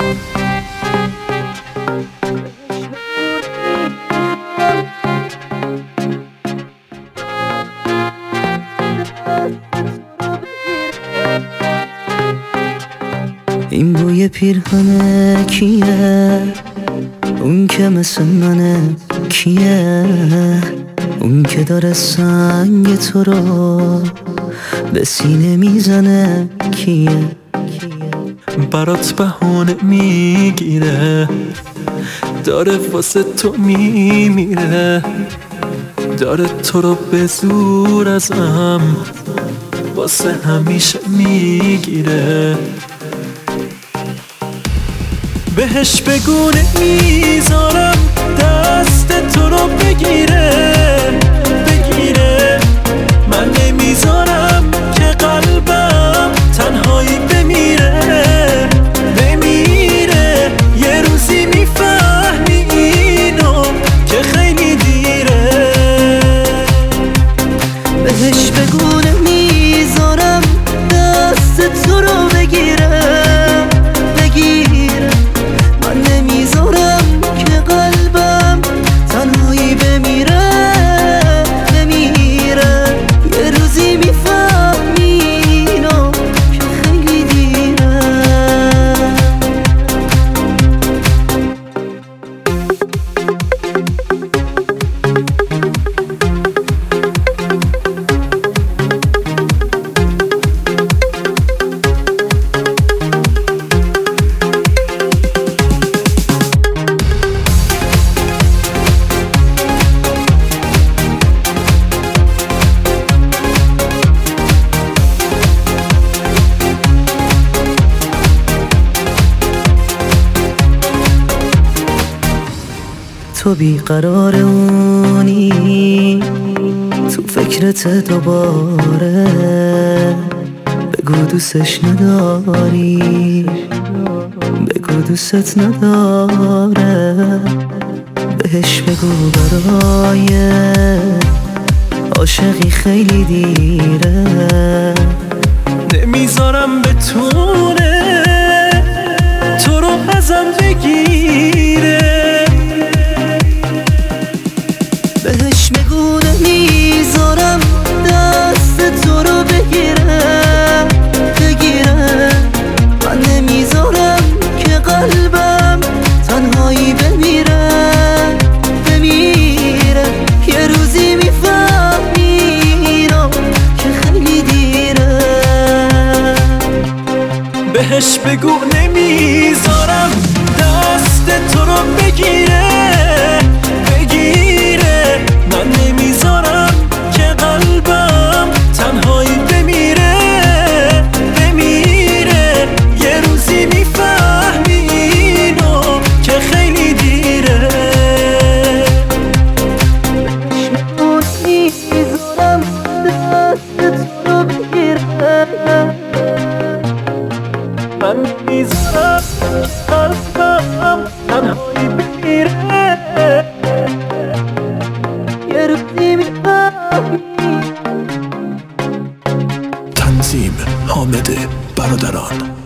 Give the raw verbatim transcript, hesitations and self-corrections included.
این بوی پیرهنه کیه؟ اون که مثل منه کیه؟ اون که داره سنگ تو رو به سینه میزنه کیه؟ برات بهونه میگیره، داره واسه تو میمیره، داره تو رو به زور ازم واسه همیشه میگیره. بهش بگو نمیذارم دست تو رو بگیره بگیره، من نمیذارم که قلبم تنهایی بمیره بمیره. یه روزی میفهمی اینو که خیلی دیره. بهش بگو نمیذارم دست تو رو بگیره بگیره، من نمیذارم که قلبم تنهایی بمیره بمیره. یه روزی میفهمی اینو که خیلی دیره. تو بیقرار اونی تو فکرت دوباره، بگو دوستش نداری بگو دوست نداره. بهش بگو برای عاشقی خیلی دیره. نمیذارم بتونه تو رو ازم بگیره. بهش بگو نمیذارم دست تو رو بگیره بگیره، من نمیذارم که قلبم تنهایی بمیره بمیره. یه روزی میفهمی اینو که خیلی دیره. بهش بگو نمیذارم دست تو رو بگیره بگیره، من نمیذارم که قلبم تنهایی بمیره بمیره. یه روزی میفهمی اینو که خیلی دیره. نمیذارم دست تو رو بگیره، من نمیذارم که قلبم تنهایی بمیره. یه روزی میفهمی. تنظیم حامد برادران.